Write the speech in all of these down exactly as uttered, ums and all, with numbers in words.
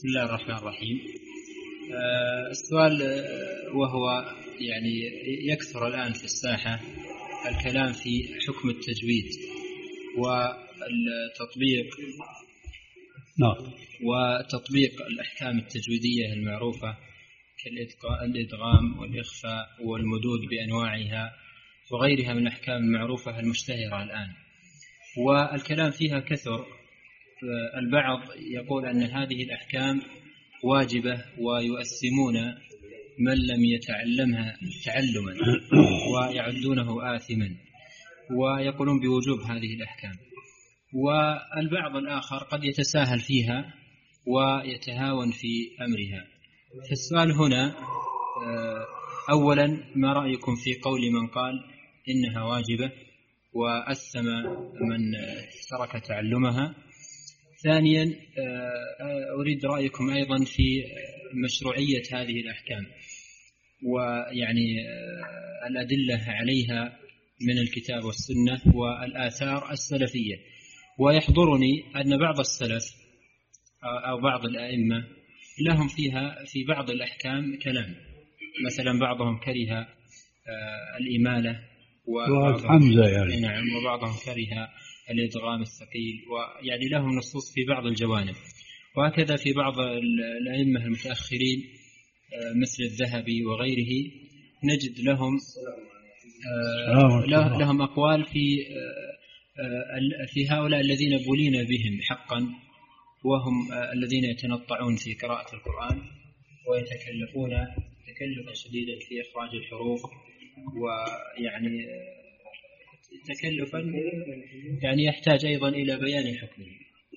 بسم الله الرحمن الرحيم. آه السؤال وهو يعني يكثر الآن في الساحة الكلام في حكم التجويد والتطبيق نعم وتطبيق الأحكام التجويدية المعروفة كالإدغام والإخفاء والمدود بأنواعها وغيرها من الأحكام المعروفة المشتهرة الآن، والكلام فيها كثر. البعض يقول أن هذه الأحكام واجبة ويؤثمون من لم يتعلمها تعلما ويعدونه آثما ويقولون بوجوب هذه الأحكام، والبعض الآخر قد يتساهل فيها ويتهاون في أمرها. فالسؤال هنا أولا ما رأيكم في قول من قال إنها واجبة وأثم من ترك تعلمها؟ ثانيا أريد رأيكم أيضا في مشروعية هذه الأحكام ويعني الأدلة عليها من الكتاب والسنة والآثار السلفية. ويحضرني أن بعض السلف أو بعض الأئمة لهم فيها في بعض الأحكام كلام، مثلا بعضهم كره الإمالة حمزة يعني. نعم، وبعضهم كره الإدغام الثقيل، ويعني لهم نصوص في بعض الجوانب. وهكذا في بعض الأئمة المتأخرين مثل الذهبي وغيره نجد لهم لهم أقوال في في هؤلاء الذين بولين بهم حقا، وهم الذين يتنطعون في قراءة القرآن ويتكلفون تكلفا شديدا في إخراج الحروف، ويعني تكلفا يعني يحتاج أيضا إلى بيان حكمه.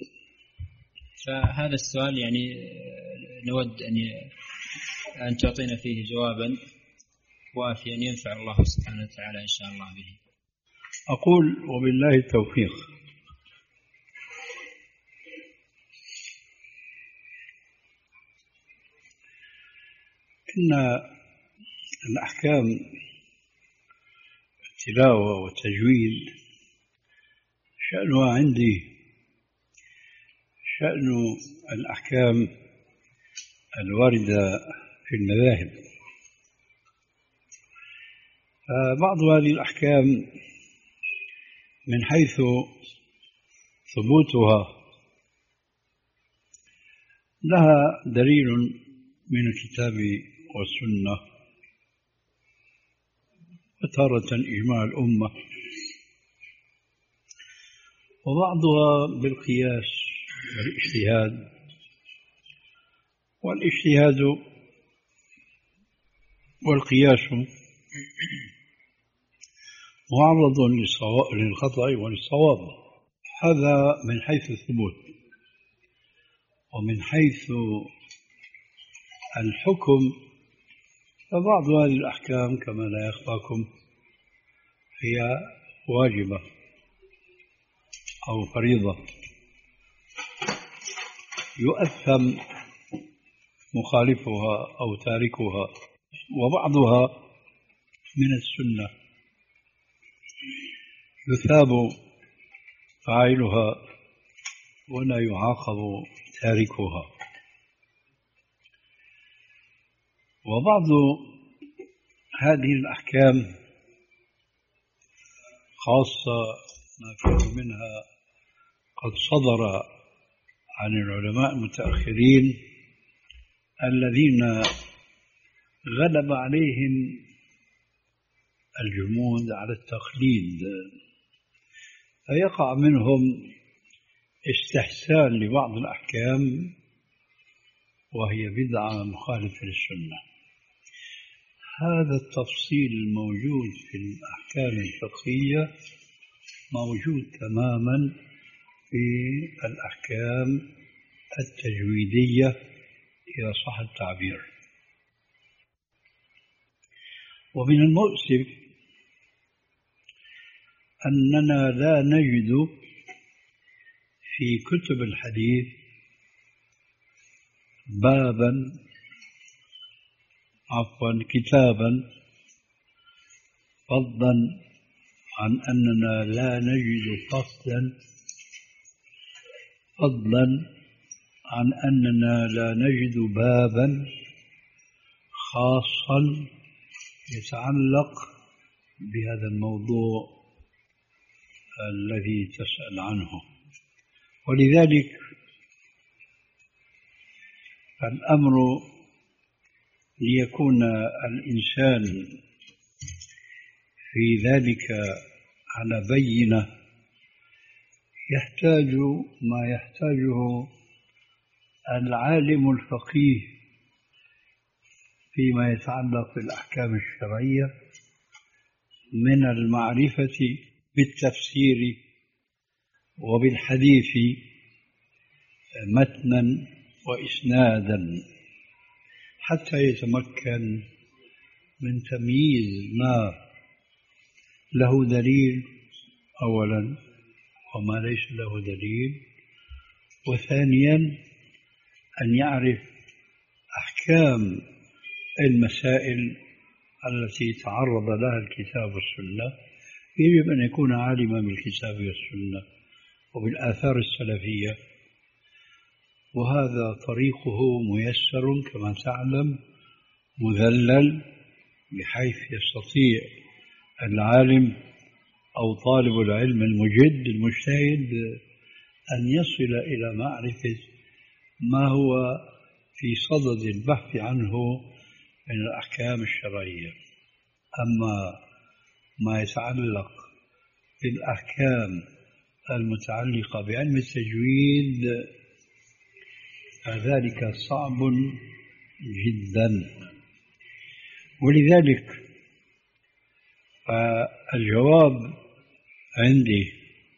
فهذا السؤال يعني نود أن أن تعطينا فيه جوابا وافيا ينفع الله سبحانه وتعالى إن شاء الله به. أقول وبالله التوفيق. إن الأحكام التلاوة والتجويد شأنها عندي شأن الأحكام الواردة في المذاهب. فبعض هذه الأحكام من حيث ثبوتها لها دليل من الكتاب والسنة وتارة إجماع الأمة، وبعضها بالقياس والاجتهاد، والاجتهاد والقياس معرض للخطأ وللصواب. هذا من حيث الثبوت. ومن حيث الحكم فبعض هذه الأحكام كما لا يخفاكم هي واجبة أو فريضة يؤثم مخالفها أو تاركها، وبعضها من السنة يثاب فاعلها ولا يعاقب تاركها. وبعض هذه الأحكام خاصة ما فيه منها قد صدر عن العلماء المتأخرين الذين غلب عليهم الجمود على التقليد، فيقع منهم استحسان لبعض الأحكام وهي بدعة مخالفة للسنة. هذا التفصيل الموجود في الأحكام الفقهية موجود تماما في الأحكام التجويدية إذا صح التعبير. ومن المؤسف أننا لا نجد في كتب الحديث بابا عفوا كتابا فضلا عن أننا لا نجد فصلا فضلا عن أننا لا نجد بابا خاصا يتعلق بهذا الموضوع الذي تسأل عنه. ولذلك الأمر ليكون الإنسان في ذلك على بينة يحتاج ما يحتاجه العالم الفقيه فيما يتعلق بالأحكام الشرعية من المعرفة بالتفسير وبالحديث متنا وإسنادا، حتى يتمكن من تمييز ما له دليل أولا وما ليس له دليل، وثانيا أن يعرف أحكام المسائل التي تعرض لها الكتاب والسنة. يجب أن يكون عالما بالكتاب والسنة وبالآثار السلفية، وهذا طريقه ميسر كما تعلم، مذلل، بحيث يستطيع العالم أو طالب العلم المجد المجتهد أن يصل إلى معرفة ما هو في صدد البحث عنه من الأحكام الشرعية. أما ما يتعلق بالأحكام المتعلقة بعلم التجويد فذلك صعب جدا. ولذلك فالجواب عندي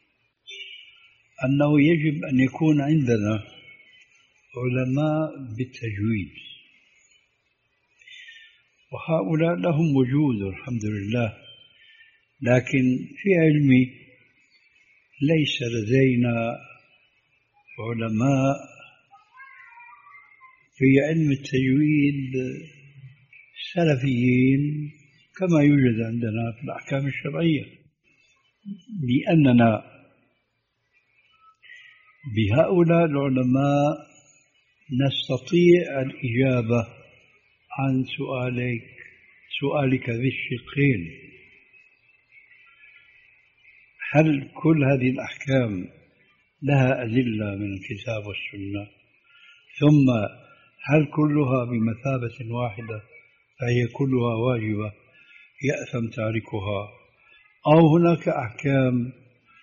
أنه يجب أن يكون عندنا علماء بالتجويد، وهؤلاء لهم وجود الحمد لله، لكن في علمي ليس لدينا علماء في علم التجويد سلفيين كما يوجد عندنا في الأحكام الشرعية، لأننا بهؤلاء العلماء نستطيع الإجابة عن سؤالك سؤالك ذي الشقين: هل كل هذه الأحكام لها أدلة من الكتاب والسنة؟ ثم هل كلها بمثابة واحدة فهي كلها واجبة يأثم تاركها، أو هناك أحكام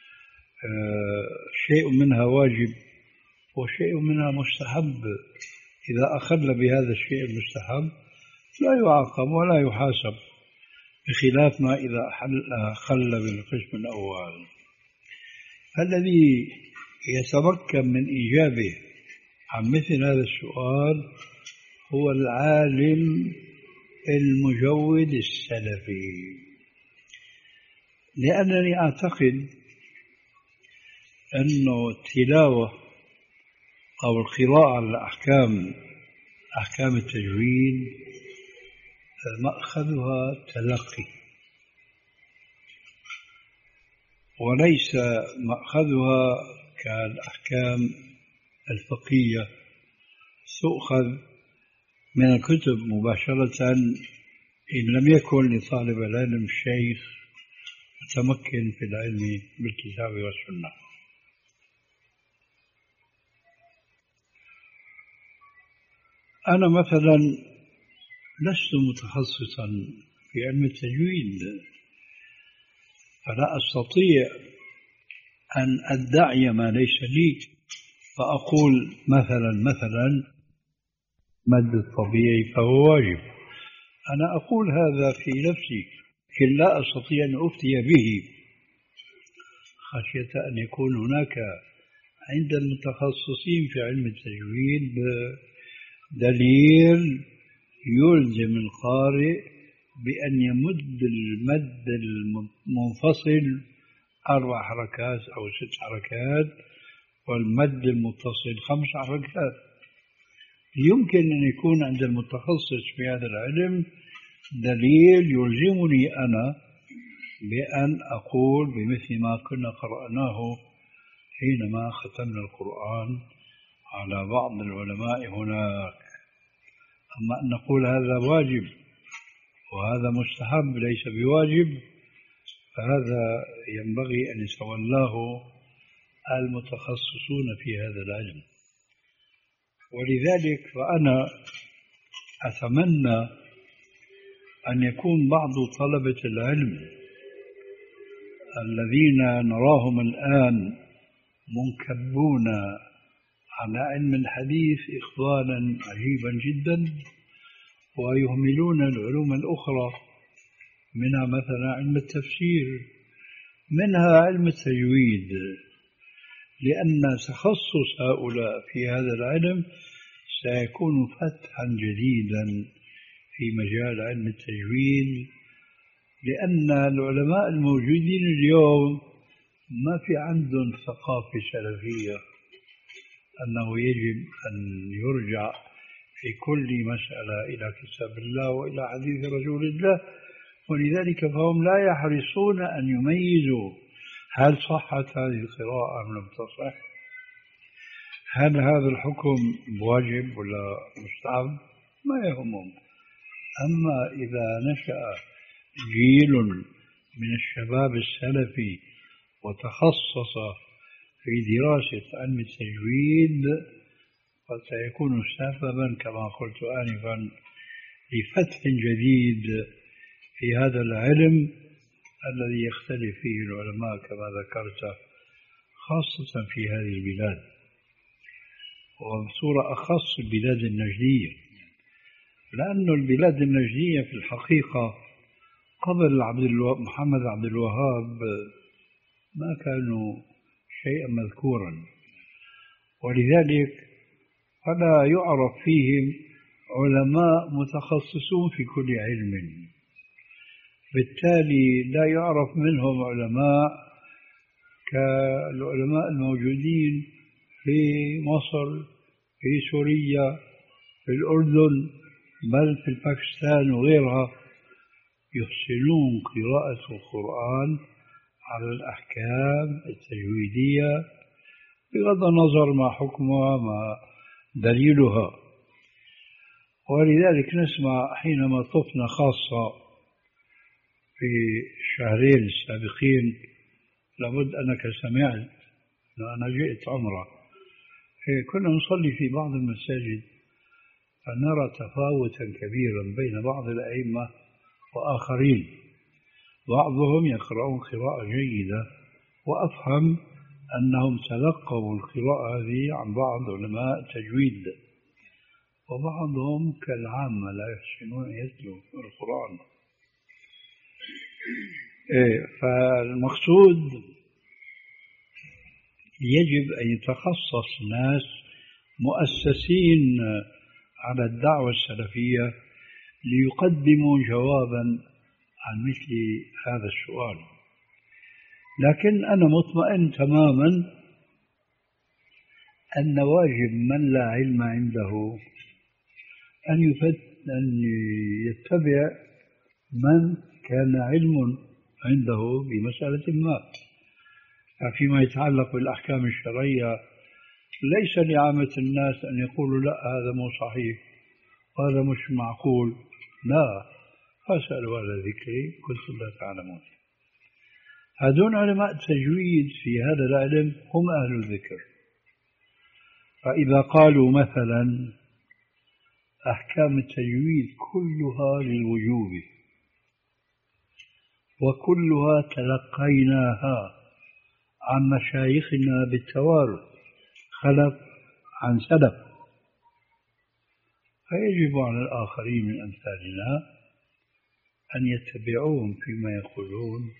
شيء منها واجب وشيء منها مستحب، إذا أخل بهذا الشيء المستحب لا يعاقب ولا يحاسب، بخلاف ما إذا أخل بالقسم الأول. فالذي يتمكن من إجابة عن مثل هذا السؤال هو العالم المجود السلفي، لأنني أعتقد أن التلاوة أو القراءة على الأحكام أحكام التجويد مأخذها تلقي وليس مأخذها كالأحكام الفقهية تؤخذ من الكتب مباشرة إن لم يكن لطالب العلم شيخ متمكن في العلم بالكتاب والسنة. أنا مثلا لست متخصصا في علم التجويد، فلا أستطيع أن أدعي ما ليس لي، فأقول مثلا مثلا مد الطبيعي فهو واجب. أنا أقول هذا في نفسي، لكن لا أستطيع أن أفتي به خشية أن يكون هناك عند المتخصصين في علم التجويد دليل يلزم القارئ بأن يمد المد المنفصل أربع حركات أو ست حركات والمد المتصل خمس حركات. يمكن أن يكون عند المتخصص في هذا العلم دليل يلزمني أنا بأن أقول بمثل ما كنا قرأناه حينما ختمنا القرآن على بعض العلماء هناك. أما أن نقول هذا واجب وهذا مستحب ليس بواجب، فهذا ينبغي أن يتولاه المتخصصون في هذا العلم. ولذلك فأنا أتمنى أن يكون بعض طلبة العلم الذين نراهم الآن منكبون على علم الحديث إقبالا عجيبا جدا، ويهملون العلوم الأخرى، منها مثلا علم التفسير، منها علم التجويد، لأن تخصص هؤلاء في هذا العلم سيكون فتحا جديدا في مجال علم التجويد، لأن العلماء الموجودين اليوم ما في عندهم ثقافة سلفية أنه يجب أن يرجع في كل مسألة إلى كتاب الله وإلى حديث رسول الله، ولذلك فهم لا يحرصون أن يميزوا هل صحت هذه القراءة أم لم تصح، هل هذا الحكم واجب ولا مستحب، ما يهمهم. أما إذا نشأ جيل من الشباب السلفي وتخصص في دراسة علم التجويد فسيكون سببا كما قلت آنفا لفتح جديد في هذا العلم الذي يختلف فيه العلماء كما ذكرت، خاصة في هذه البلاد، وبصورة أخص البلاد النجدية، لأن البلاد النجدية في الحقيقة قبل عبد الو... محمد عبد الوهاب ما كانوا شيئا مذكورا، ولذلك فلا يعرف فيهم علماء متخصصون في كل علم، بالتالي لا يعرف منهم علماء كالعلماء الموجودين في مصر، في سوريا، في الأردن، بل في باكستان وغيرها، يحسنون قراءة القرآن على الأحكام التجويدية بغض النظر ما حكمها ما دليلها. ولذلك نسمع حينما طفنا خاصة في الشهرين السابقين، لابد أنك سمعت، أنا جئت عمره، كنا نصلي في بعض المساجد فنرى تفاوتا كبيرا بين بعض الأئمة وآخرين، بعضهم يقرؤون قراءة جيدة وأفهم أنهم تلقوا القراءة هذه عن بعض علماء التجويد، وبعضهم كالعامة لا يحسنون يتلوا القرآن. فالمقصود يجب أن يتخصص ناس مؤسسين على الدعوة السلفية ليقدموا جوابا عن مثل هذا السؤال. لكن أنا مطمئن تماما أن واجب من لا علم عنده أن أن يتبع من كان علم عنده بمسألة ما. فيما يتعلق بالأحكام الشرعية ليس لعامة الناس أن يقولوا لا هذا مو صحيح وهذا مش معقول، لا، فاسألوا على ذكري كنتم لا تعلمون. هذون علماء التجويد في هذا العلم هم أهل الذكر، فإذا قالوا مثلا أحكام التجويد كلها للوجوب وكلها تلقيناها عن مشايخنا بالتوارث خلف عن سلف، فيجب على الآخرين من أمثالنا أن يتبعوهم فيما يقولون.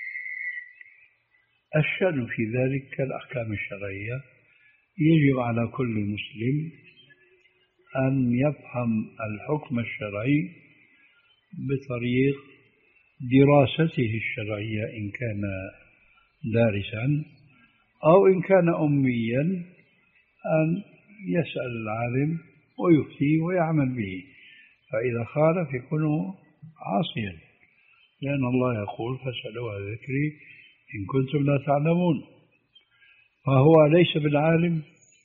الشأن في ذلك كالأحكام الشرعية، يجب على كل مسلم أن يفهم الحكم الشرعي بطريق دراسته الشرعية إن كان دارسا، أو إن كان أميا أن يسأل العالم ويفتي ويعمل به، فإذا خالف يكون عاصيا، لأن الله يقول فاسألوا عن ذكري إن كنتم لا تعلمون. فهو ليس بالعالم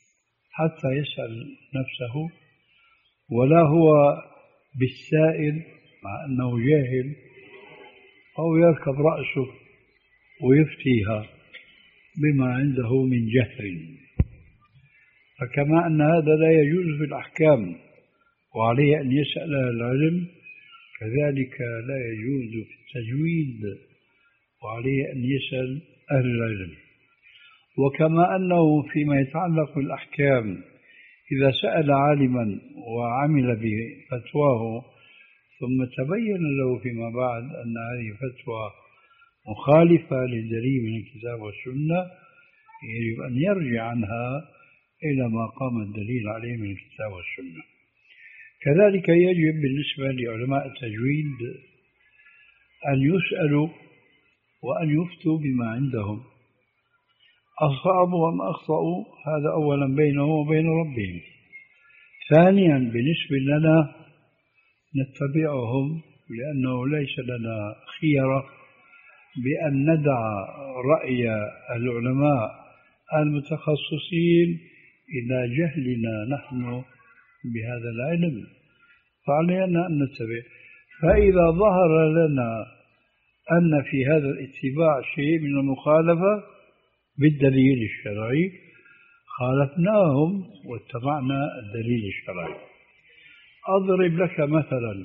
حتى يسأل نفسه، ولا هو بالسائل مع أنه جاهل أو يركب رأسه ويفتيها بما عنده من جهل. فكما أن هذا لا يجوز في الأحكام وعليه أن يسأل العلم، كذلك لا يجوز في التجويد وعليه أن يسأل أهل العلم. وكما أنه فيما يتعلق بالأحكام إذا سأل عالما وعمل بفتواه ثم تبين له فيما بعد أن هذه فتوى مخالفة للدليل من الكتاب والسنة، يجب أن يرجع عنها إلى ما قام الدليل عليه من الكتاب والسنة. كذلك يجب بالنسبة لعلماء التجويد أن يسألوا وأن يفتوا بما عندهم، أصابوا أم أخطأوا هذا أولا بينهم وبين ربهم. ثانيا بالنسبة لنا نتبعهم، لأنه ليس لنا خيرة بأن ندع رأي العلماء المتخصصين إلى جهلنا نحن بهذا العلم، فعلينا أن نتبع. فإذا ظهر لنا أن في هذا الاتباع شيء من المخالفة بالدليل الشرعي خالفناهم واتبعنا الدليل الشرعي. أضرب لك مثلا،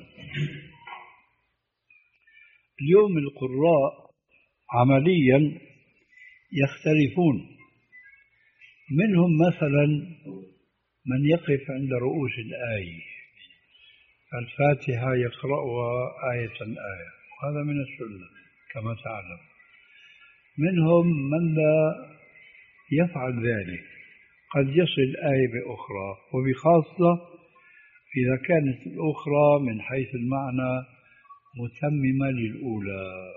اليوم القراء عمليا يختلفون، منهم مثلا من يقف عند رؤوس الآية، الفاتحة يقرأها آية آية، وهذا من السنة كما تعلم. منهم من لا يفعل ذلك، قد يصل آية بأخرى، وبخاصة إذا كانت الأخرى من حيث المعنى متممة للأولى،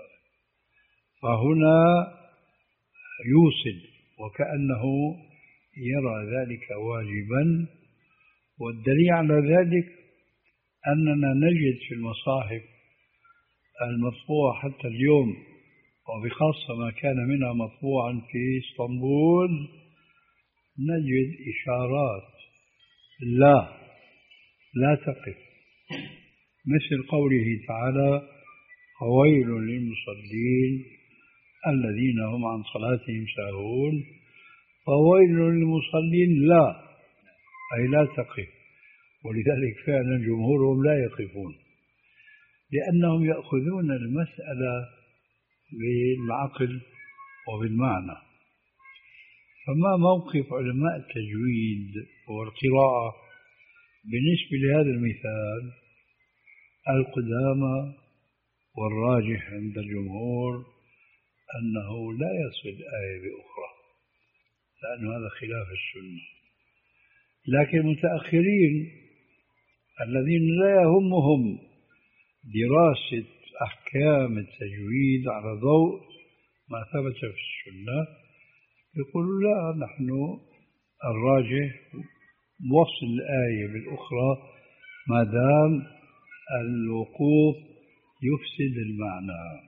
فهنا يوصل وكأنه يرى ذلك واجبا. والدليل على ذلك أننا نجد في المصاحف المطبوعة حتى اليوم، وبخاصة ما كان منها مطبوعا في اسطنبول، نجد إشارات لا لا تقف، مثل قوله تعالى: فويل للمصلين الذين هم عن صلاتهم ساهون. فويل للمصلين لا، أي لا تقف. ولذلك فعلا جمهورهم لا يقفون، لأنهم يأخذون المسألة بالعقل وبالمعنى. فما موقف علماء التجويد والقراءة بالنسبة لهذا المثال؟ القدامى والراجح عند الجمهور أنه لا يصل آية بأخرى، لأن هذا خلاف السنة. لكن المتأخرين الذين لا يهمهم دراسة أحكام التجويد على ضوء ما ثبت في السنة يقولوا لا، نحن الراجح وصل الآية بالأخرى ما دام الوقوف يفسد المعنى.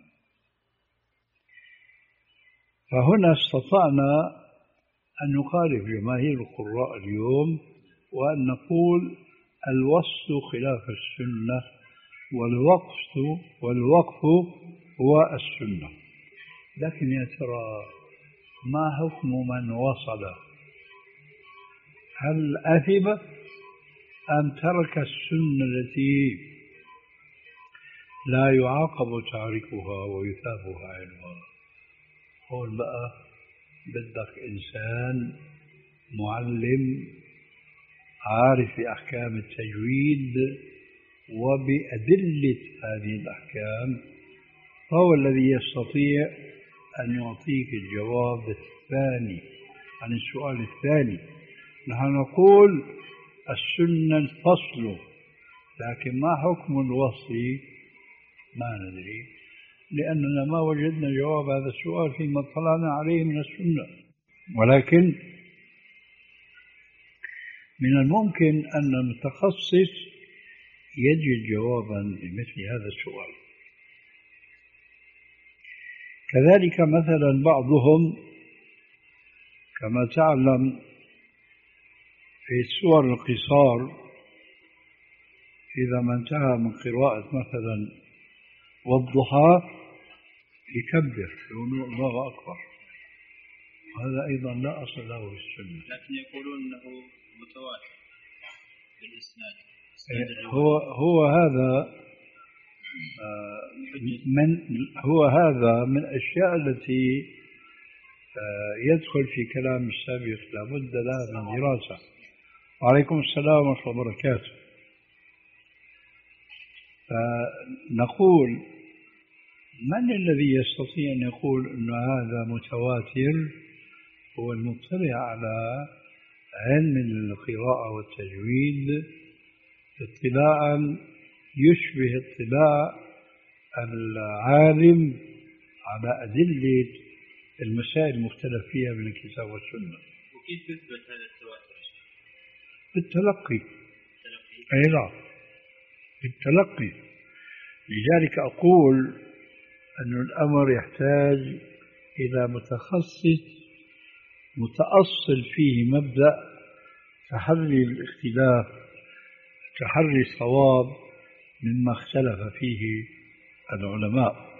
فهنا استطعنا أن نخالف جماهير القراء اليوم وأن نقول الوصل خلاف السنة، والوقف والوقف هو السنة. لكن يا ترى ما حكم من وصل؟ هل أثم أم ترك السنة التي لا يعاقب تاركها ويثاب فاعلها؟ قول بقى بدك إنسان معلم عارف بأحكام التجويد وبأدلة هذه الأحكام، فهو الذي يستطيع أن يعطيك الجواب الثاني عن السؤال الثاني. نحن نقول السنة الفصل، لكن ما حكم الوصي ما ندري، لأننا ما وجدنا جواب هذا السؤال فيما اطلعنا عليه من السنة. ولكن من الممكن أن المتخصص يجد جوابا لمثل هذا السؤال. كذلك مثلا بعضهم كما تعلم في السور القصار إذا ما انتهى من قراءة مثلا والضحى يكبر يقول الله أكبر، هذا أيضا لا أصل له في السنة. لكن يقولون أنه متواتر بالإسناد. هو هو هذا من هو هذا من الأشياء التي يدخل في كلام السابق لابد لها من دراسة. وعليكم السلام ورحمة الله وبركاته. فنقول من الذي يستطيع أن يقول أن هذا متواتر؟ هو المطلع على علم القراءة والتجويد اطلاعا يشبه اطلاع العالم على أدلة المسائل المختلف فيها من الكتاب والسنة. وكيف يثبت هذا التواتر؟ بالتلقي. أي لا، بالتلقي. لذلك أقول أن الأمر يحتاج إلى متخصص متأصل فيه مبدأ تحري الاختلاف، تحري الصواب مما اختلف فيه العلماء.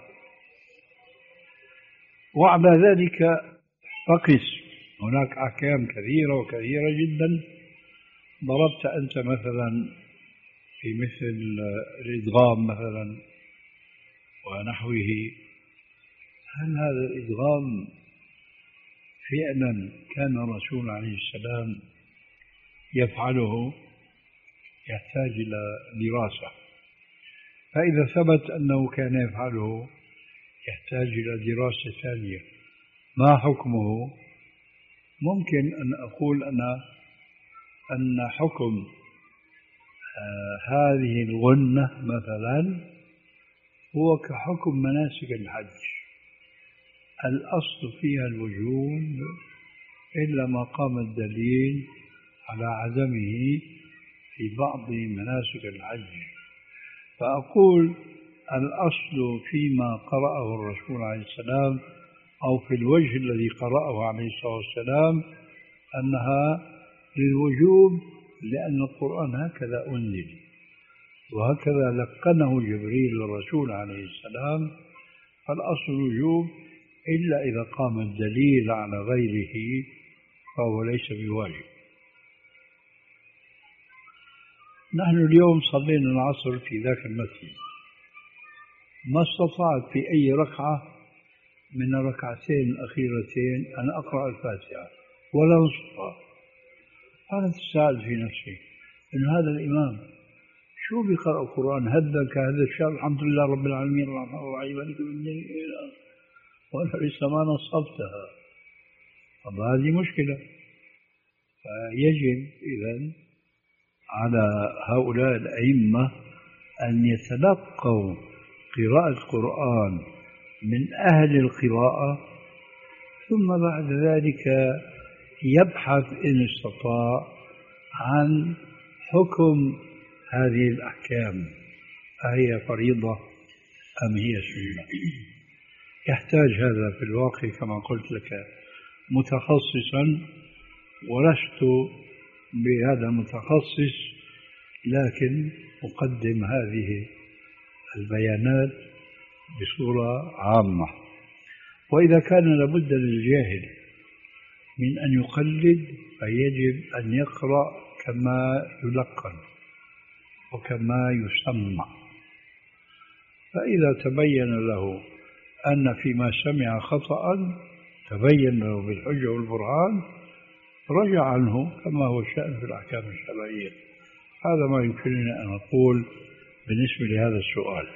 وعلى ذلك فقس، هناك أحكام كثيرة وكثيرة جدا. ضربت أنت مثلا في مثل الإدغام مثلا ونحوه، هل هذا الإدغام فعلا كان الرسول عليه السلام يفعله؟ يحتاج إلى دراسة. فإذا ثبت أنه كان يفعله يحتاج إلى دراسة ثانية. ما حكمه؟ ممكن أن أقول أنا أن حكم آه هذه الغنة مثلا هو كحكم مناسك الحج، الأصل فيها الوجوب إلا ما قام الدليل على عدمه في بعض مناسك الحج. فأقول الأصل فيما قرأه الرسول عليه السلام أو في الوجه الذي قرأه عليه الصلاة والسلام أنها للوجوب، لأن القرآن هكذا أنزل وهكذا لقنه جبريل للرسول عليه السلام، فالأصل الوجوب إلا إذا قام الدليل على غيره فهو ليس بواجب. نحن اليوم صلينا العصر في ذاك المسجد، ما استطعت في أي ركعة من الركعتين الأخيرتين أن أقرأ الفاتحة ولا نصفها. أنا تساءل في نفسي إن هذا الإمام شو بيقرأ القرآن هذا كهذا الشهر الحمد لله رب العالمين الرحمن الرحيم مالك يوم الدين وأنا لسه ما نصبتها. طب هذه مشكلة. فيجب إذن على هؤلاء الأئمة أن يتلقوا قراءة القرآن من أهل القراءة، ثم بعد ذلك يبحث إن استطاع عن حكم هذه الأحكام، أهي فريضة أم هي سنة. يحتاج هذا في الواقع كما قلت لك متخصصا، ولست بهذا المتخصص، لكن أقدم هذه البيانات بصورة عامة. وإذا كان لابد للجاهل من أن يقلد فيجب أن يقرأ كما يلقن وكما يسمع. فإذا تبين له أن فيما سمع خطأ تبين له بالحجة والبرهان رجع عنه كما هو الشأن في الأحكام الشرعية. هذا ما يمكنني أن أقول بالنسبة لهذا السؤال.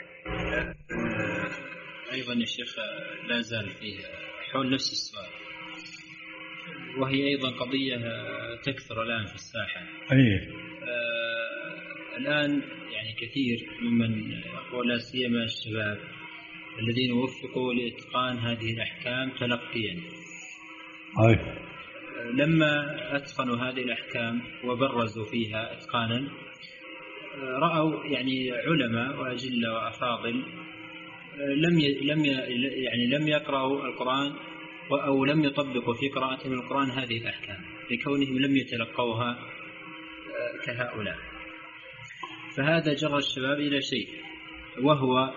أيضا يا شيخ لا زال فيه حول نفس السؤال، وهي أيضا قضية تكثر الآن في الساحة. أيه. آه الآن يعني كثير ممن ولا سيما الشباب الذين وفقوا لإتقان هذه الأحكام تلقيا. أيه. لما أتقنوا هذه الأحكام وبرزوا فيها إتقانا رأوا يعني علماء وأجلة وأفاضل لم لم يعني لم يقرأوا القرآن أو لم يطبقوا في قراءتهم القرآن هذه الأحكام لكونهم لم يتلقوها كهؤلاء. فهذا جر الشباب إلى شيء، وهو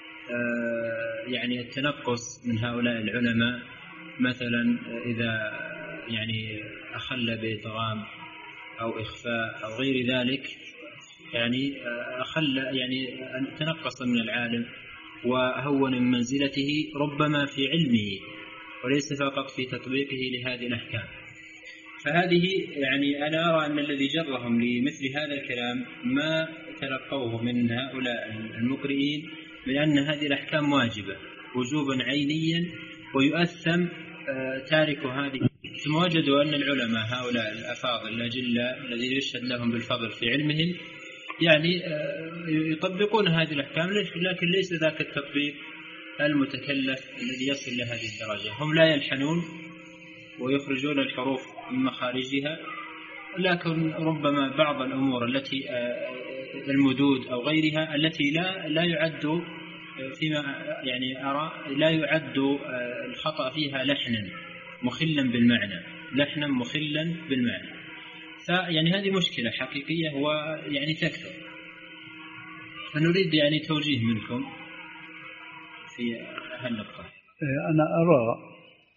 يعني التنقص من هؤلاء العلماء، مثلا إذا يعني أخل بإدغام أو إخفاء أو غير ذلك، يعني أخل يعني تنقص من العالم وهون من منزلته ربما في علمه وليس فقط في تطبيقه لهذه الأحكام. فهذه يعني أنا أرى أن الذي جرهم لمثل هذا الكلام ما تلقوه من هؤلاء المقرئين، من أن هذه الأحكام واجبة وجوبا عينيا ويؤثم تارك هذه. ثم وجدوا أن العلماء هؤلاء الأفاضل الأجلاء الذين يشهد لهم بالفضل في علمهم يعني يطبقون هذه الأحكام، لكن ليس ذاك التطبيق المتكلف الذي يصل لهذه الدرجة. هم لا يلحنون ويخرجون الحروف من مخارجها، لكن ربما بعض الأمور التي المدود أو غيرها التي لا لا يعد فيما يعني أرى لا يعد الخطأ فيها لحنا مخلا بالمعنى، لحنا مخلا بالمعنى. فيعني هذه مشكلة حقيقية ويعني تكثر، فنريد يعني توجيه منكم في هالنقطة. أنا أرى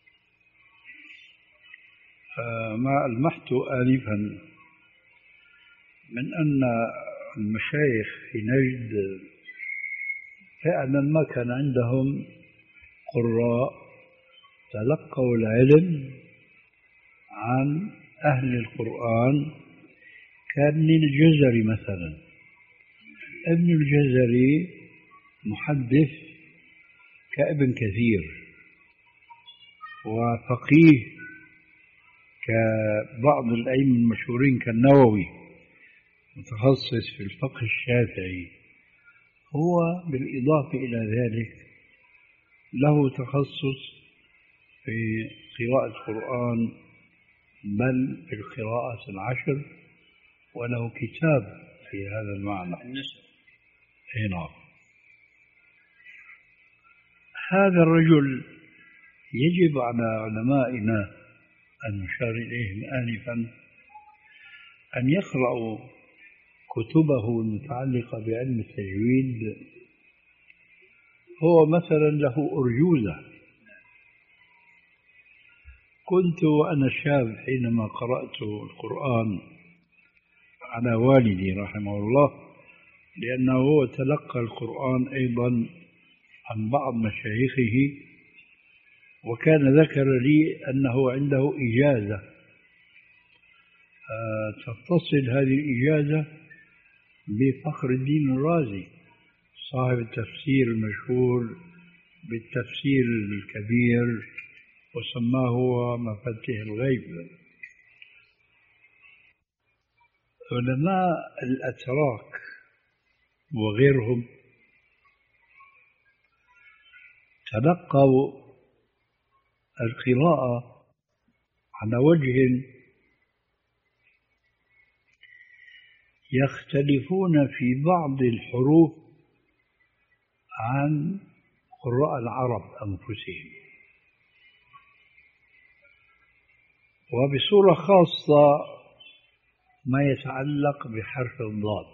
ما ألمحت آنفا من أن المشايخ في نجد فعلا ما كان عندهم قراء تلقوا العلم عن أهل القرآن كابن الجزري مثلا. ابن الجزري محدث كابن كثير وفقيه كبعض الأئمة المشهورين كالنووي، متخصص في الفقه الشافعي. هو بالإضافة إلى ذلك له تخصص في قراءة القرآن، بل في القراءات العشر، وله كتاب في هذا المعنى. هنا هذا الرجل يجب على علمائنا المشار إليهم آنفا أن يقرأوا كتبه المتعلقة بعلم التجويد. هو مثلا له أرجوزة. كنت وأنا شاب حينما قرأت القرآن على والدي رحمه الله، لأنه هو تلقى القرآن أيضا عن بعض مشايخه، وكان ذكر لي أنه عنده إجازة تتصل هذه الإجازة بفخر الدين الرازي صاحب التفسير المشهور بالتفسير الكبير، وسماه هو مفاتيح الغيب. علماء الأتراك وغيرهم تلقوا القراءة على وجه يختلفون في بعض الحروف عن قراء العرب أنفسهم، وبصورة خاصة ما يتعلق بحرف الضاد.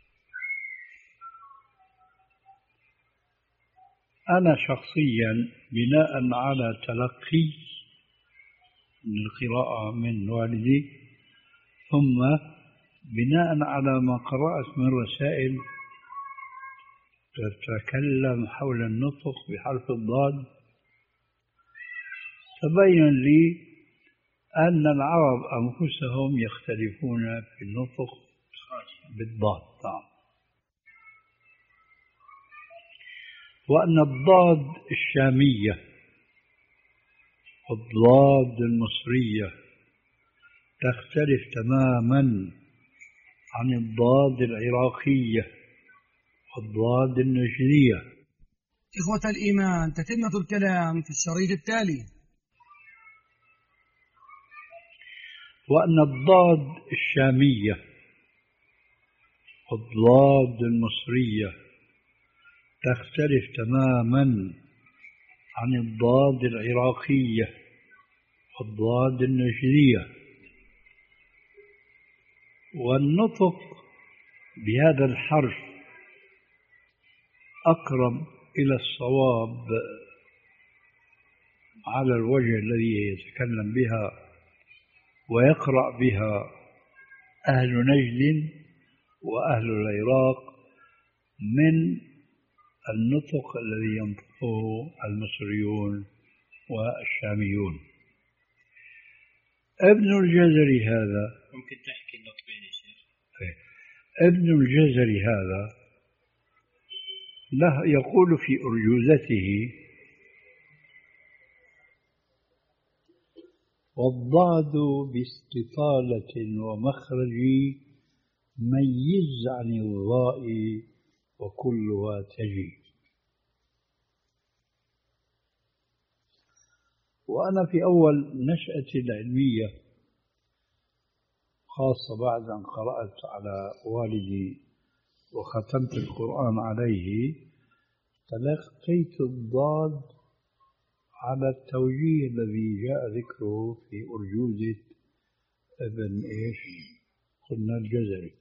أنا شخصيا بناء على تلقي القراءة من والدي، ثم بناء على ما قرأت من رسائل تتكلم حول النطق بحرف الضاد، تبين لي أن العرب أنفسهم يختلفون في النطق بالضاد، وأن الضاد الشامية والضاد المصرية تختلف تماما عن الضاد العراقية والضاد النجدية. إخوة الإيمان، تتمة الكلام في الشريط التالي. وأن الضاد الشامية والضاد المصرية تختلف تماما عن الضاد العراقية والضاد النجدية. والنطق بهذا الحرف أقرب إلى الصواب على الوجه الذي يتكلم بها ويقرأ بها أهل نجد وأهل العراق من النطق الذي ينطقه المصريون والشاميون. ابن الجزري هذا ممكن تحكي النطقين يا شيخ؟ ابن الجزري هذا له يقول في أرجوزته: والضاد باستطالة ومخرج ميز عن الضاء وكلها تجي. وأنا في أول نشأتي العلمية، خاصة بعد أن قرأت على والدي وختمت القرآن عليه، تلقيت الضاد على التوجيه الذي جاء ذكره في أرجوزة ابن إيش قلنا الجزري.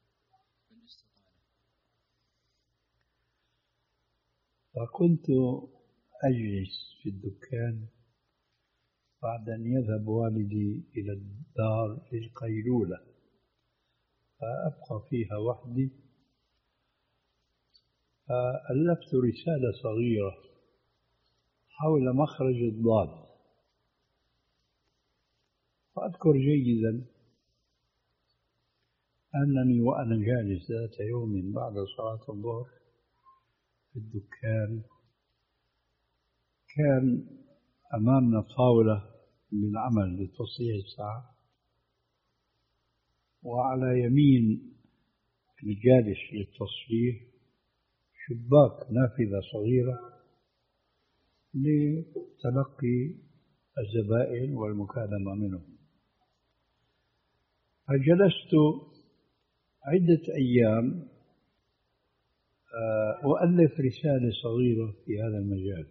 فكنت أجلس في الدكان بعد أن يذهب والدي إلى الدار للقيلولة، فأبقى فيها وحدي، فألفت رسالة صغيرة حول مخرج الضاد. وأذكر جيدا أنني وأنا جالس ذات يوم بعد صلاة الظهر في الدكان، كان أمامنا طاولة للعمل لتصحيح الساعة، وعلى يمين الجالس للتصحيح شباك نافذة صغيرة لتلقي الزبائن والمكالمة منهم. فجلست عدة أيام أؤلف رسالة صغيرة في هذا المجال،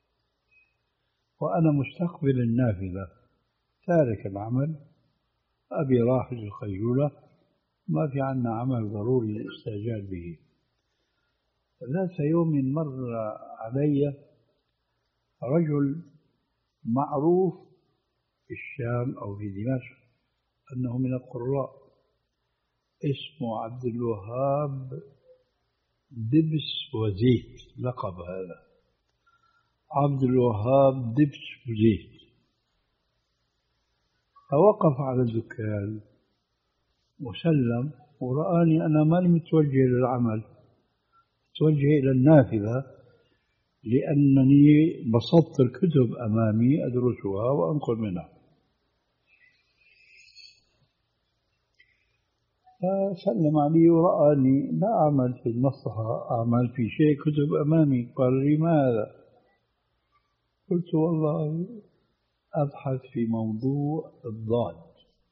وأنا مستقبل النافذة تارك العمل، أبي راح للقيلولة، ما في عنا عمل ضروري الاستعجال به. ذات يوم مر علي رجل معروف في الشام أو في دمشق أنه من القراء، اسمه عبد الوهاب دبس وزيت، لقب هذا عبد الوهاب دبس وزيت. فوقف على الدكان وسلم، ورآني أنا ماني متوجه للعمل، متوجه إلى النافذة، لأنني بسطت الكتب أمامي أدرسها وأنقل منها. فسلم علي ورآني لا أعمل في المصلحة، أعمل في شيء كتب أمامي. قال لي: ماذا؟ قلت: والله أبحث في موضوع الضاد.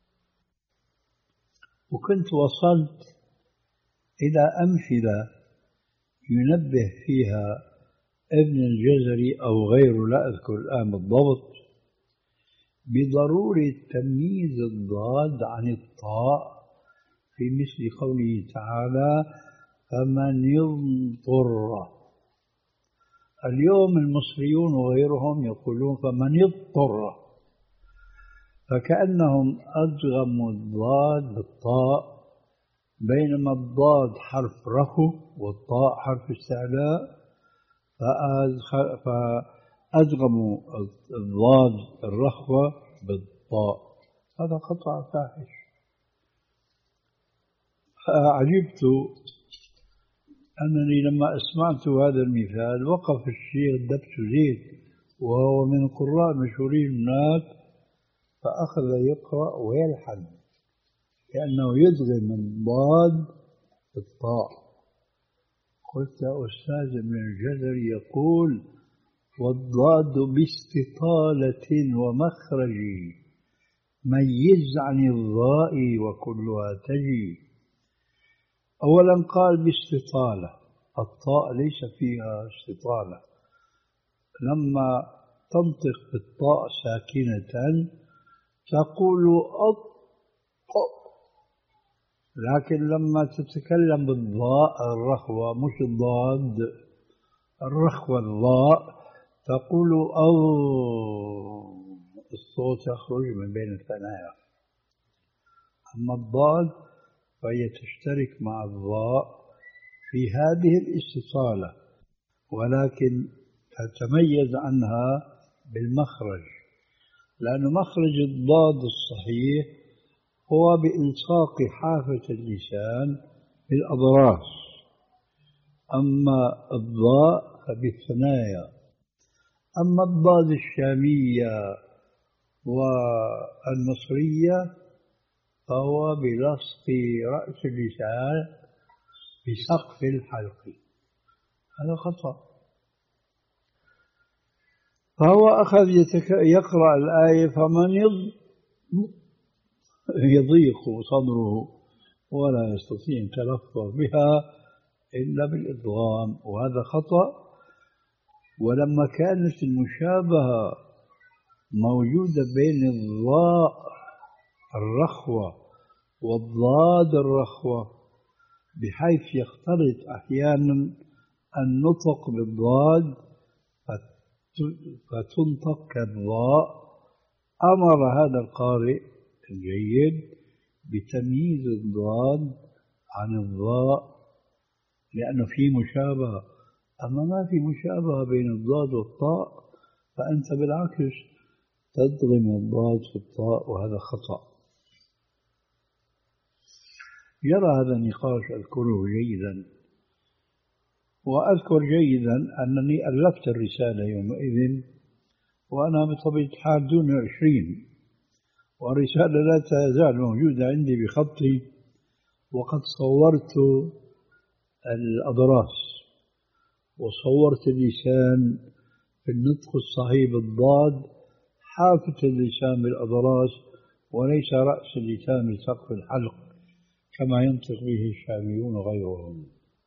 وكنت وصلت إلى أمثلة ينبه فيها ابن الجزري أو غيره، لا أذكر الآن بالضبط، بضرورة تمييز الضاد عن الطاء، في مثل قوله تعالى: فمن يضطر. اليوم المصريون وغيرهم يقولون فمن يضطر، فكأنهم أدغموا الضاد بالطاء، بينما الضاد حرف رخو والطاء حرف استعلاء، فأدغموا الضاد الرخوة بالطاء. هذا خطأ فاحش. فعجبت أنني لما أسمعت هذا المثال وقف الشيخ دبس زيت وهو من القراء المشهورين هناك، فأخذ يقرأ ويلحن لأنه يدغم الضاد بالطاء. قلت: يا أستاذ ابن الجزري يقول: والضاد باستطالة ومخرج ميز عن الضاء وكلها تجي. أولا قال باستطالة، الطاء ليس فيها استطالة. لما تنطق بالطاء ساكنة تقول أط، لكن لما تتكلم بالضاء الرخوة مش الضاد، الرخوة الضاء تقول أو، الصوت يخرج من بين الثنايا. أما الضاد فهي تشترك مع الضاء في هذه الاستطالة، ولكن تتميز عنها بالمخرج، لأن مخرج الضاد الصحيح هو بإلصاق حافة اللسان بالأضراس، أما الضاء فبالثنايا. أما الضاد الشامية والمصرية فهو بلصق رأس اللسان بسقف الحلق، هذا خطأ. فهو أخذ يقرأ الآية فمن يضيق صدره ولا يستطيع التلفظ بها إلا بالإدغام، وهذا خطأ. ولما كانت المشابهة موجودة بين الضاء الرخوة والضاد الرخوة بحيث يختلط أحيانا النطق بالضاد فتنطق كالضاء، أمر هذا القارئ الجيد بتمييز الضاد عن الضاء لأنه في مشابهة. أما ما في مشابهة بين الضاد والطاء فأنت بالعكس تدغم الضاد في الطاء، وهذا خطأ. يرى هذا النقاش أذكره جيدا، وأذكر جيدا أنني ألفت الرسالة يومئذ وأنا بطبيعة الحال دون عشرين، والرسالة لا تزال موجودة عندي بخطي، وقد صورت الأضراس وصورت اللسان في النطق الصحيح بالضاد، حافة اللسان بالأضراس وليس رأس اللسان بسقف الحلق كما ينطق به الشاميون وغيرهم.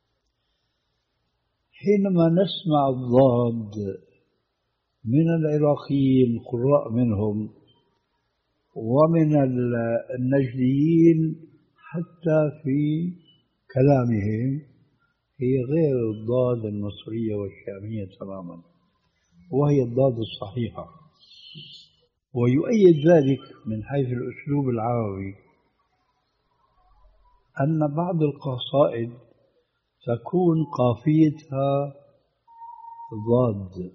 حينما نسمع الضاد من العراقيين القراء منهم ومن النجديين حتى في كلامهم، هي غير الضاد المصرية والشامية تماما، وهي الضاد الصحيحة. ويؤيد ذلك من حيث الأسلوب العربي أن بعض القصائد تكون قافيتها ضاد،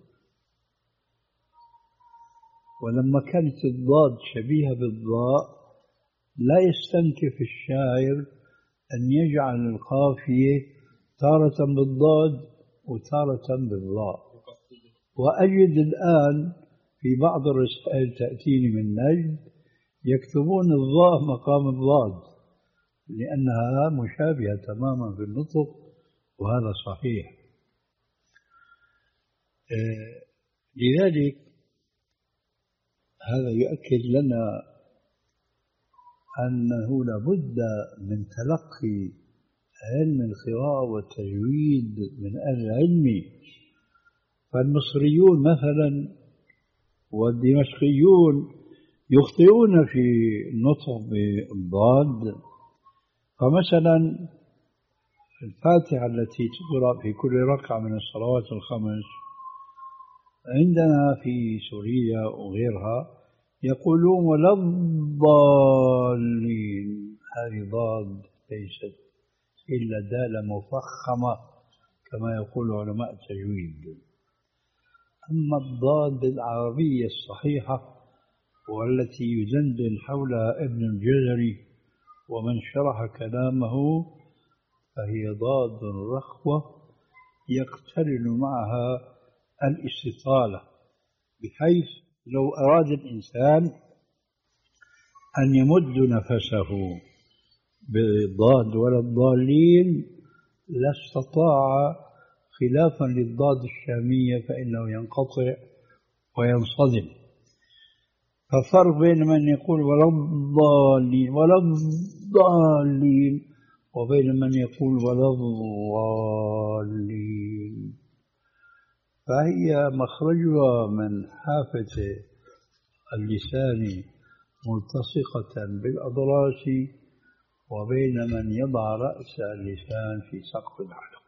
ولما كانت الضاد شبيهة بالضاء لا يستنكف الشاعر أن يجعل القافية تارة بالضاد وتارة بالضاء. وأجد الآن في بعض الرسائل تأتيني من نجد يكتبون الضاء مقام الضاد لأنها مشابهة تماما في النطق، وهذا صحيح. لذلك هذا يؤكد لنا أنه لابد من تلقي علم القراءة والتجويد من أهل العلم. فالمصريون مثلا والدمشقيون يخطئون في النطق بالضاد. فمثلا الفاتحة التي تقرأ في كل ركعة من الصلوات الخمس عندنا في سوريا وغيرها يقولون ولا الضالين، هذه ضاد ليست إلا دالة مفخمة كما يقول علماء التجويد. أما الضاد العربية الصحيحة والتي يدندن حولها ابن الجزري ومن شرح كلامه فهي ضاد رخوة يقترن معها الاستطالة، بحيث لو أراد الإنسان أن يمد نفسه بالضاد ولا الضالين لاستطاع، خلافا للضاد الشامية فإنه ينقطع وينصدم. ففرق بين من يقول ولا الضالين ولا الضالين وبين من يقول ولا الضالين. فهي مخرجها من حافة اللسان ملتصقة بالأضراس، وبين من يضع رأس اللسان في سقف الحلق.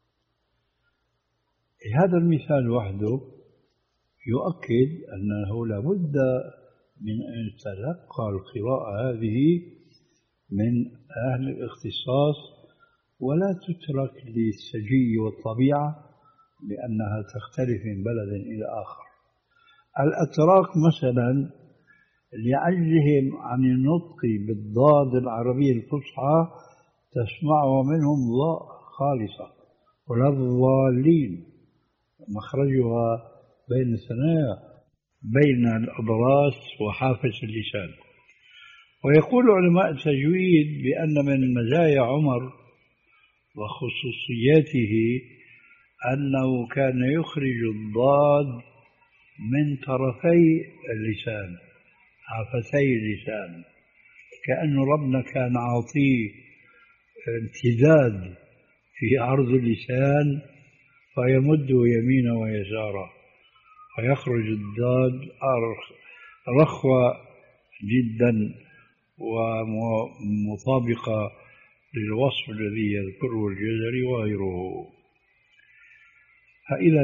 هذا المثال وحده يؤكد أنه لابد من أن يتلقى القراءة هذه من أهل الاختصاص ولا تترك للسجي والطبيعة لأنها تختلف من بلد إلى آخر. الأتراك مثلا لعجزهم عن النطق بالضاد العربية الفصحى تسمعه منهم ضاء خالصة ولا الضالين مخرجها بين الثنايا بين الأضراس وحافة اللسان. ويقول علماء التجويد بأن من مزايا عمر وخصوصياته أنه كان يخرج الضاد من طرفي اللسان حافتي اللسان، كأن ربنا كان عاطيه امتداد في عرض اللسان فيمده يمينا ويسارا فيخرج الضاد رخوة جدا ومطابقة للوصف الذي يذكره الجزري وغيره. فإذا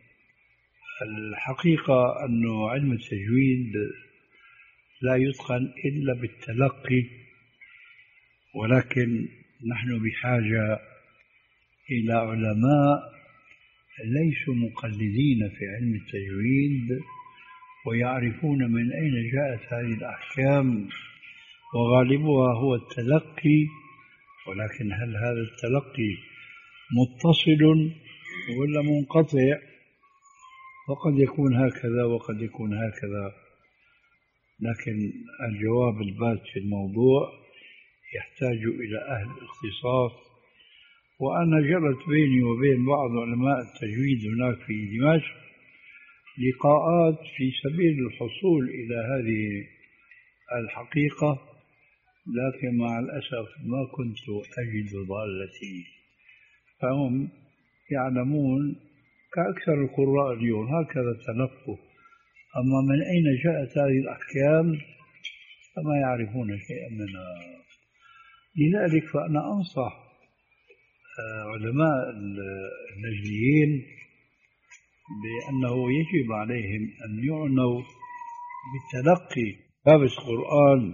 الحقيقة أن علم التجويد لا يتقن إلا بالتلقي، ولكن نحن بحاجة إلى علماء ليسوا مقلدين في علم التجويد ويعرفون من أين جاءت هذه الأحكام، وغالبها هو التلقي. ولكن هل هذا التلقي متصل ولا منقطع؟ وقد يكون هكذا وقد يكون هكذا، لكن الجواب البات في الموضوع يحتاج إلى أهل اختصاص. وأنا جرت بيني وبين بعض علماء التجويد هناك في دمشق لقاءات في سبيل الحصول إلى هذه الحقيقة، لكن مع الأسف ما كنت أجد ضالتي. فهم يعلمون كأكثر القراء اليوم هكذا تلقوا، أما من أين جاءت هذه الأحكام فما يعرفون شيئا منها. لذلك فأنا أنصح علماء النجديين بأنه يجب عليهم أن يعنوا بالتلقي باب القرآن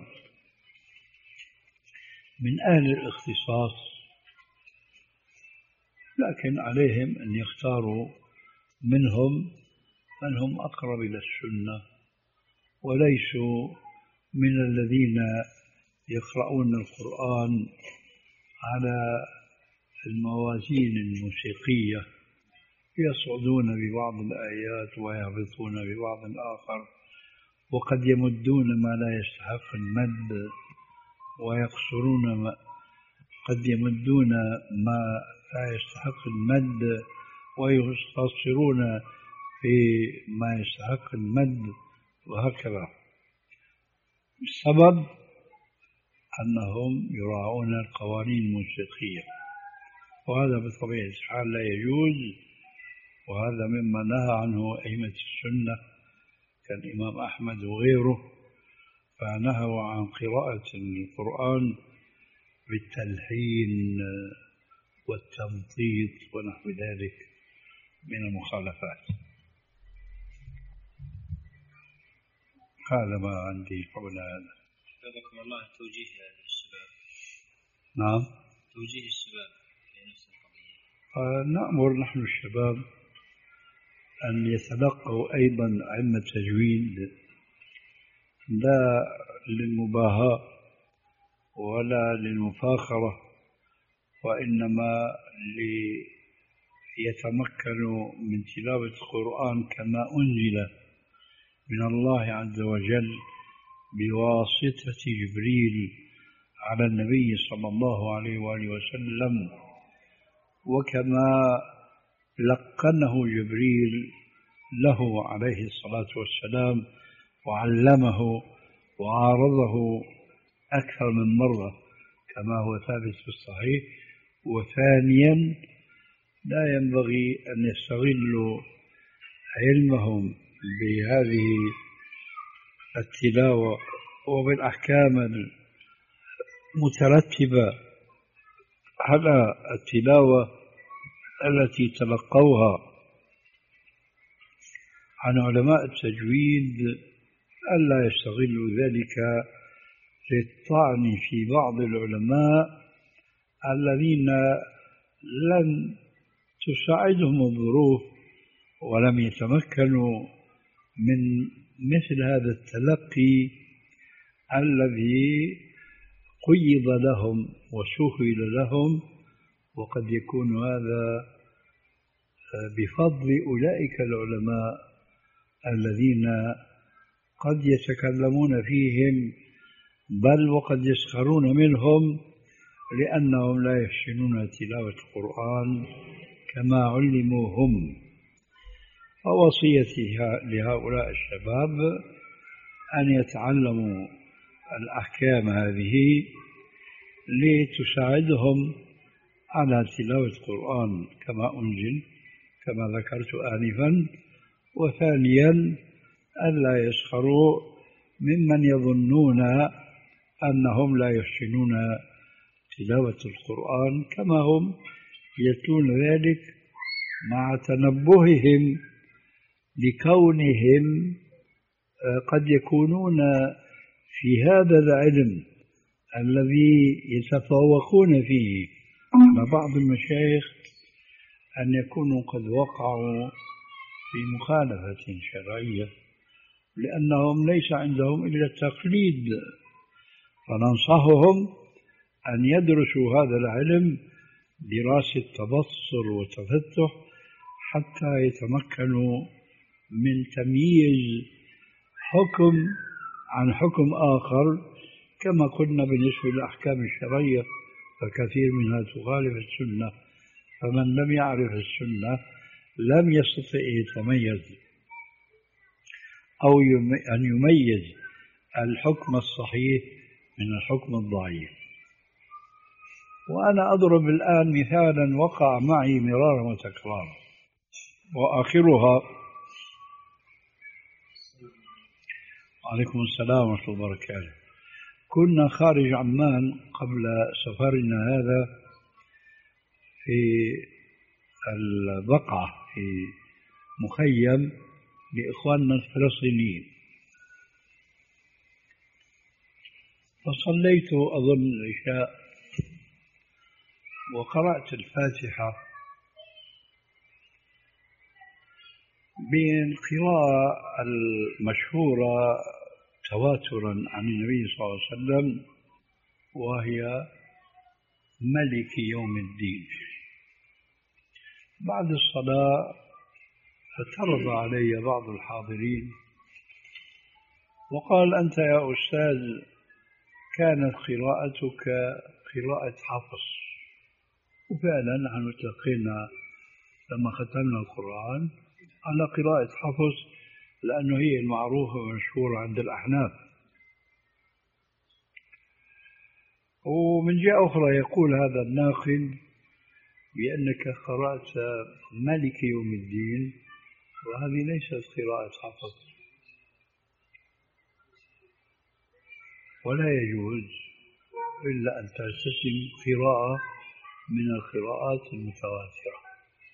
من أهل الاختصاص، لكن عليهم أن يختاروا منهم من هم أقرب إلى السنة وليسوا من الذين يقرؤون القرآن على الموازين الموسيقية، يصعدون ببعض الآيات ويهبطون ببعض الآخر، وقد يمدون ما لا يستحق المد ويقصرون ما قد يمدون ما لا يستحق المد ويقصرون في ما يستحق المد، وهكذا. السبب أنهم يراعون القوانين الموسيقية، وهذا بطبيعة الحال لا يجوز، وهذا مما نهى عنه أئمة السنة كالإمام أحمد وغيره، فنهوا عن قراءة القرآن بالتلحين والتمطيط ونحو ذلك من المخالفات. هذا ما عندي حول هذا. جزاكم الله. توجيه للشباب. نعم، توجيه الشباب في نفس القضية. آه نأمر نحن الشباب أن يتلقوا أيضا علم التجويد لا للمباهاة ولا للمفاخرة، وإنما ليتمكنوا من تلاوة القرآن كما أنزل من الله عز وجل بواسطة جبريل على النبي صلى الله عليه وآله وسلم، وكما لقنه جبريل له عليه الصلاة والسلام وعلمه وعارضه أكثر من مرة كما هو ثابت في الصحيح. وثانيا لا ينبغي أن يستغلوا علمهم بهذه التلاوة وبالأحكام مترتبة على التلاوة التي تلقوها عن علماء التجويد ألا يستغلوا ذلك للطعن في بعض العلماء الذين لم تساعدهم الظروف ولم يتمكنوا من مثل هذا التلقي الذي قيض لهم وسهل لهم، وقد يكون هذا بفضل أولئك العلماء الذين قد يتكلمون فيهم بل وقد يسخرون منهم لأنهم لا يحسنون تلاوة القرآن كما علموا هم. فوصيتي لهؤلاء الشباب أن يتعلموا الأحكام هذه لتساعدهم على تلاوة القرآن كما أنزل كما ذكرت آنفا، وثانيا ألا يسخروا ممن يظنون أنهم لا يحسنون تلاوة القرآن كما هم يتلون ذلك، مع تنبههم لكونهم قد يكونون في هذا العلم الذي يتفوقون فيه على بعض المشايخ أن يكونوا قد وقعوا في مخالفة شرعية، لأنهم ليس عندهم إلا التقليد. فننصحهم أن يدرسوا هذا العلم دراسة تبصر وتفتح حتى يتمكنوا من تمييز حكم عن حكم آخر، كما قلنا بالنسبة للأحكام الشرعية فكثير منها تخالف السنة، فمن لم يعرف السنة لم يستطع يتميز أو أن يميز الحكم الصحيح من الحكم الضعيف. وأنا أضرب الآن مثالا وقع معي مرارا وتكرارا، وآخرها عليكم السلام ورحمة الله وبركاته. كنا خارج عمان قبل سفرنا هذا في البقعة في مخيم لإخواننا الفلسطينيين، فصليت أظن العشاء وقرأت الفاتحة بالقراءة المشهورة تواترا عن النبي صلى الله عليه وسلم، وهي ملك يوم الدين. بعد الصلاة اعترض علي بعض الحاضرين وقال: أنت يا أستاذ كانت قراءتك قراءة حفص. وفعلا نحن التقينا لما ختمنا القرآن على قراءة حفص، لأنه هي المعروفة والمشهورة عند الأحناف. ومن جهة أخرى يقول هذا الناقل بأنك قرأت ملك يوم الدين، وهذه ليست قراءة حفص، ولا يجوز إلا أن ترتسم قراءة من القراءات المتواترة.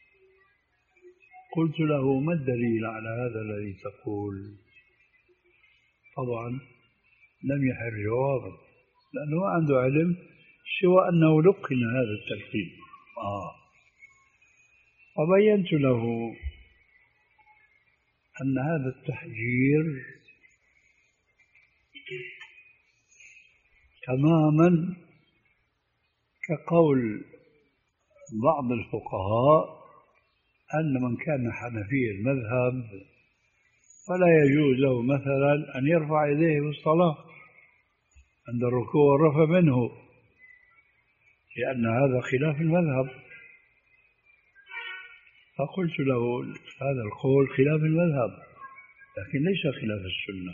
قلت له: ما الدليل على هذا الذي تقول؟ طبعا لم يحر جوابا، لأنه ما عنده علم سوى أنه لقن هذا التلقين. آه. وبينت له أن هذا التحجير تماما كقول بعض الفقهاء أن من كان حنفي المذهب فلا يجوز له مثلا أن يرفع يديه في الصلاة عند الركوع والرفع منه، لأن هذا خلاف المذهب. فقلت له: هذا القول خلاف المذهب لكن ليس خلاف السنة.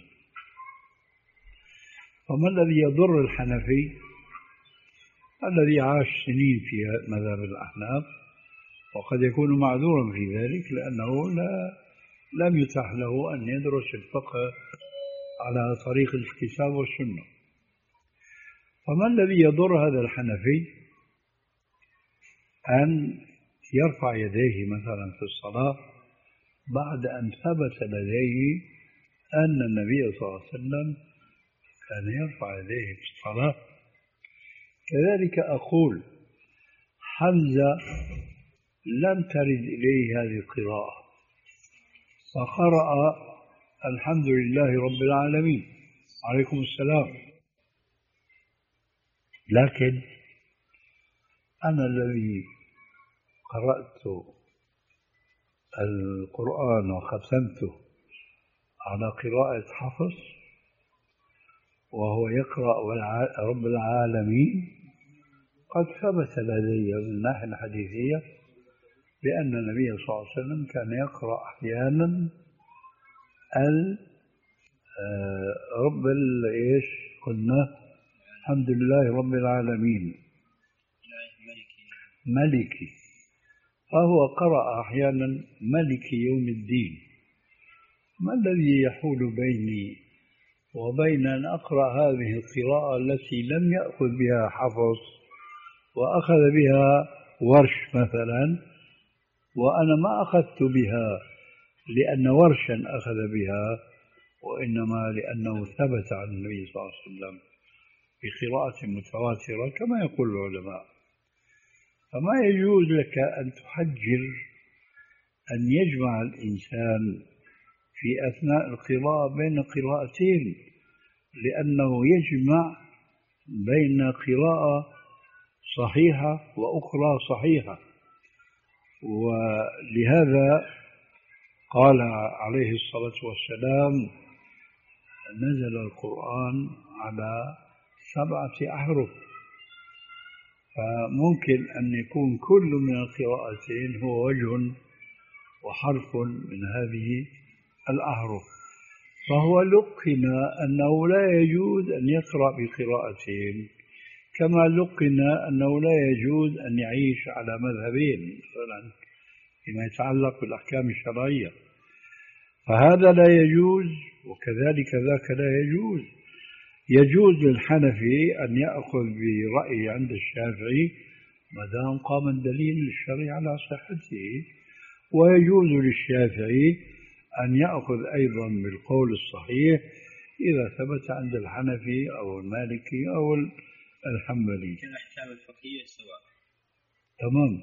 فما الذي يضر الحنفي الذي عاش سنين في مذهب الأحناف وقد يكون معذورا في ذلك لأنه لا لم يتح له أن يدرس الفقه على طريق الكتاب والسنة؟ فما الذي يضر هذا الحنفي أن يرفع يديه مثلا في الصلاة بعد أن ثبت لديه أن النبي صلى الله عليه وسلم كان يرفع يديه في الصلاة؟ كذلك أقول حمزة لم ترد إليه هذه القراءة فقرأ الحمد لله رب العالمين عليكم السلام، لكن أنا الذي قرأت القرآن وختمته على قراءة حفص وهو يقرأ رب العالمين، قد ثبت لدي من الناحية الحديثية بأن النبي صلى الله عليه وسلم كان يقرأ أحيانا رب ايش قلنا الحمد لله رب العالمين ملكي، فهو قرأ أحيانا ملك يوم الدين. ما الذي يحول بيني وبين أن أقرأ هذه القراءة التي لم يأخذ بها حفص وأخذ بها ورش مثلا، وأنا ما أخذت بها لأن ورشا أخذ بها، وإنما لأنه ثبت عن النبي صلى الله عليه وسلم بقراءة متواترة كما يقول العلماء. فما يجوز لك أن تحجر أن يجمع الإنسان في أثناء القراءة بين قراءتين، لأنه يجمع بين قراءة صحيحة وأخرى صحيحة. ولهذا قال عليه الصلاة والسلام نزل القرآن على سبعة أحرف، فممكن أن يكون كل من القراءتين هو وجه وحرف من هذه الأحرف، فهو لقن أنه لا يجوز أن يقرأ بقراءتين، كما لقن أنه لا يجوز أن يعيش على مذهبين مثلا فيما يتعلق بالأحكام الشرعية، فهذا لا يجوز وكذلك ذاك لا يجوز. يجوز للحنفي أن يأخذ برأي عند الشافعي ما دام قام الدليل الشرعي على صحته، ويجوز للشافعي أن يأخذ أيضا بالقول الصحيح إذا ثبت عند الحنفي أو المالكي أو الحنبلي. الأحكام الفقهية سواء. تمام.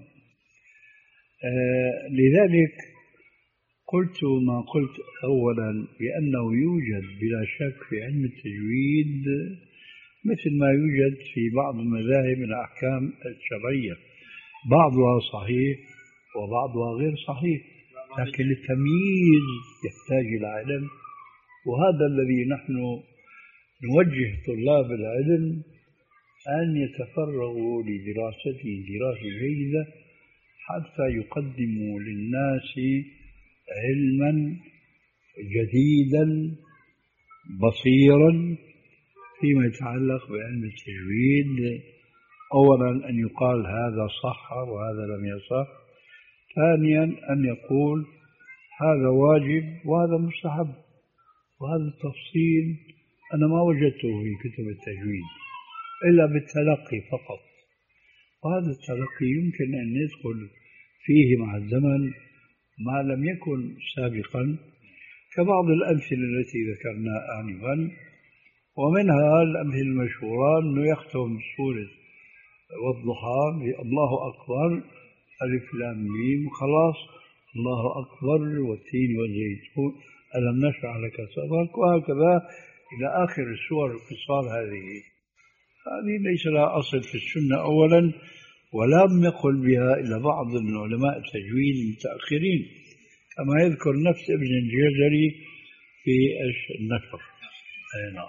آه لذلك قلت ما قلت أولا بأنه يوجد بلا شك في علم التجويد مثل ما يوجد في بعض المذاهب من الأحكام الشرعية، بعضها صحيح وبعضها غير صحيح، لكن التمييز يحتاج إلى علم، وهذا الذي نحن نوجه طلاب العلم أن يتفرغوا لدراسته دراسة جيدة حتى يقدموا للناس علما جديدا بصيرا فيما يتعلق بعلم التجويد. أولا أن يقال هذا صح وهذا لم يصح، ثانيا أن يقول هذا واجب وهذا مستحب، وهذا التفصيل أنا ما وجدته في كتب التجويد إلا بالتلقي فقط، وهذا التلقي يمكن أن يدخل فيه مع الزمن ما لم يكن سابقا، كبعض الأمثلة التي ذكرناها آنفا، ومنها الأمثلة المشهورة أنه يختم سورة والضحى الله أكبر ألف لام ميم خلاص، الله أكبر والتين والزيتون ألم نشرح لك صدرك، وهكذا إلى آخر السور القصار. هذه هذه ليس لها أصل في السنة أولا، ولم يقل بها إلا بعض من علماء التجويد المتأخرين كما يذكر نفس ابن الجزري في النشر. نعم.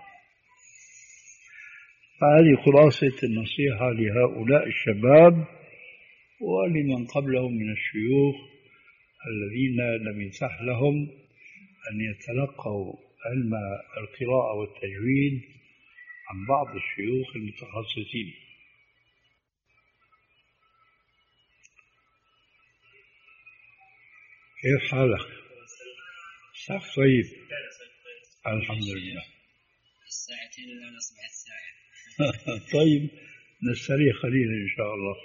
هذه خلاصة النصيحة لهؤلاء الشباب ولمن قبلهم من الشيوخ الذين لم يتح لهم أن يتلقوا علم القراءة والتجويد عن بعض الشيوخ المتخصصين. كيف حالك؟ صح طيب الحمد لله. الساعتين الآن أصبحت ساعة. طيب نستريح قليلا إن شاء الله.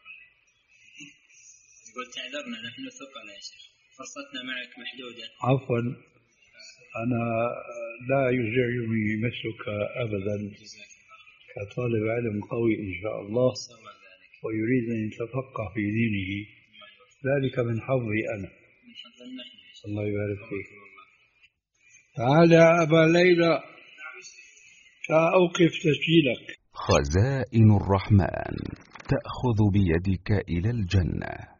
قلت اعذرنا نحن ثقل يا شيخ، فرصتنا معك محدودة. عفوا، أنا لا يزعجني مثلك أبدا كطالب علم قوي إن شاء الله ويريد أن يتفقه في دينه، ذلك من حظي أنا. الله يبارك فيك. تعال يا أبا ليلى سأوقف تسجيلك. خزائن الرحمن تأخذ بيدك إلى الجنة.